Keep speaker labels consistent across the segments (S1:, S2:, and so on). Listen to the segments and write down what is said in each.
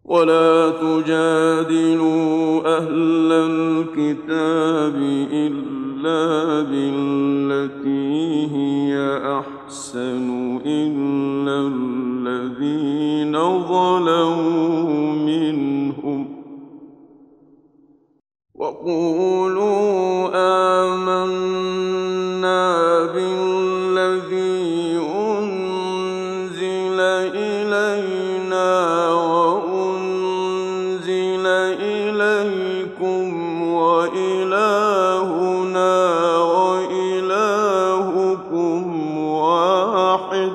S1: ولا تجادلوا أهل الكتاب إلا بالتي هي أحسن إلا الذين ظلموا منهم وقولوا آمنا بالذي أنزل إلينا وأنزل إليكم وإلهنا وإلهكم واحد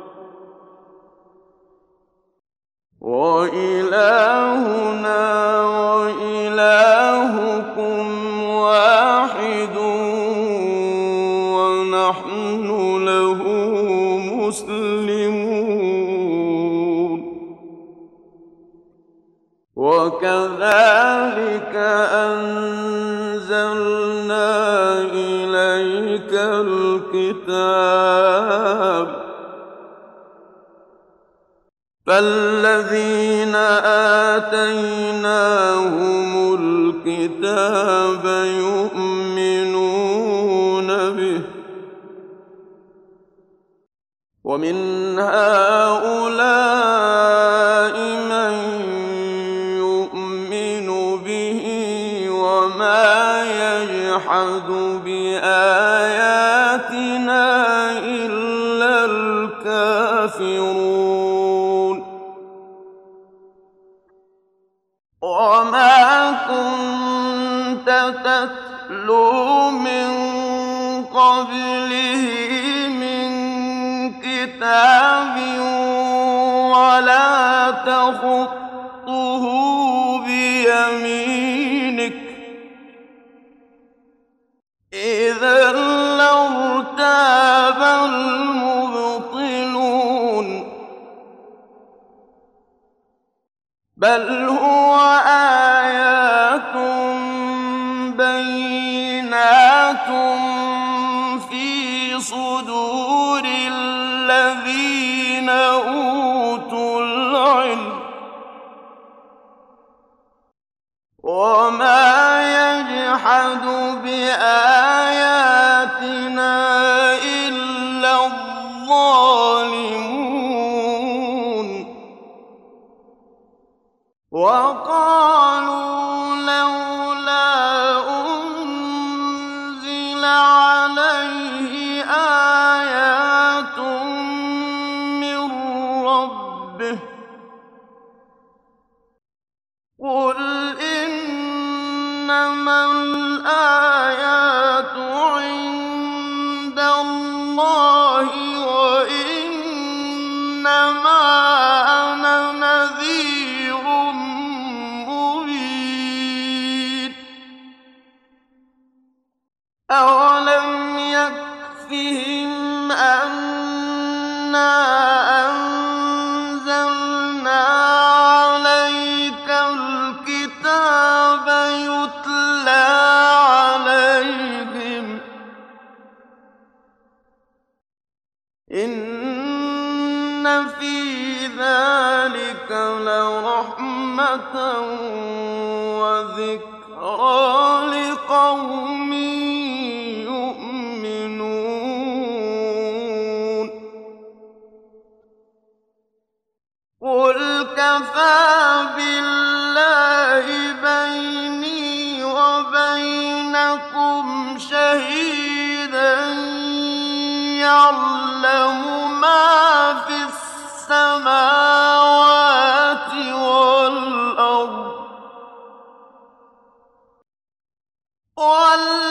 S1: ونحن له مسلمون. وكذلك أنزلنا إليك الكتاب فالذين آتيناهم الكتاب يؤمنون به ومن هؤلاء من يؤمن به وما يجحد بآياتنا إلا الكافرون. وما كنت تتلو من قبله من كتاب ولا تخطه بيمينك إذا لارتاب المبطلون. بل هو آيات بينات في صدور الذين أوتوا العلم وما يجحد بآياتنا إلا الظالمون. وقالوا لولا أنزل عليه آيات من ربه قل إنما الآيات عند الله وإنما أنا نذير مبين. أولم يكفهم أنا أنزلنا عليك الكتاب يتلى عليهم إن في ذلك لرحمة وذكرى لقوم يؤمنون. قل كفى بالله بيني وبينكم شهيدا يعلم ما في السماوات والأرض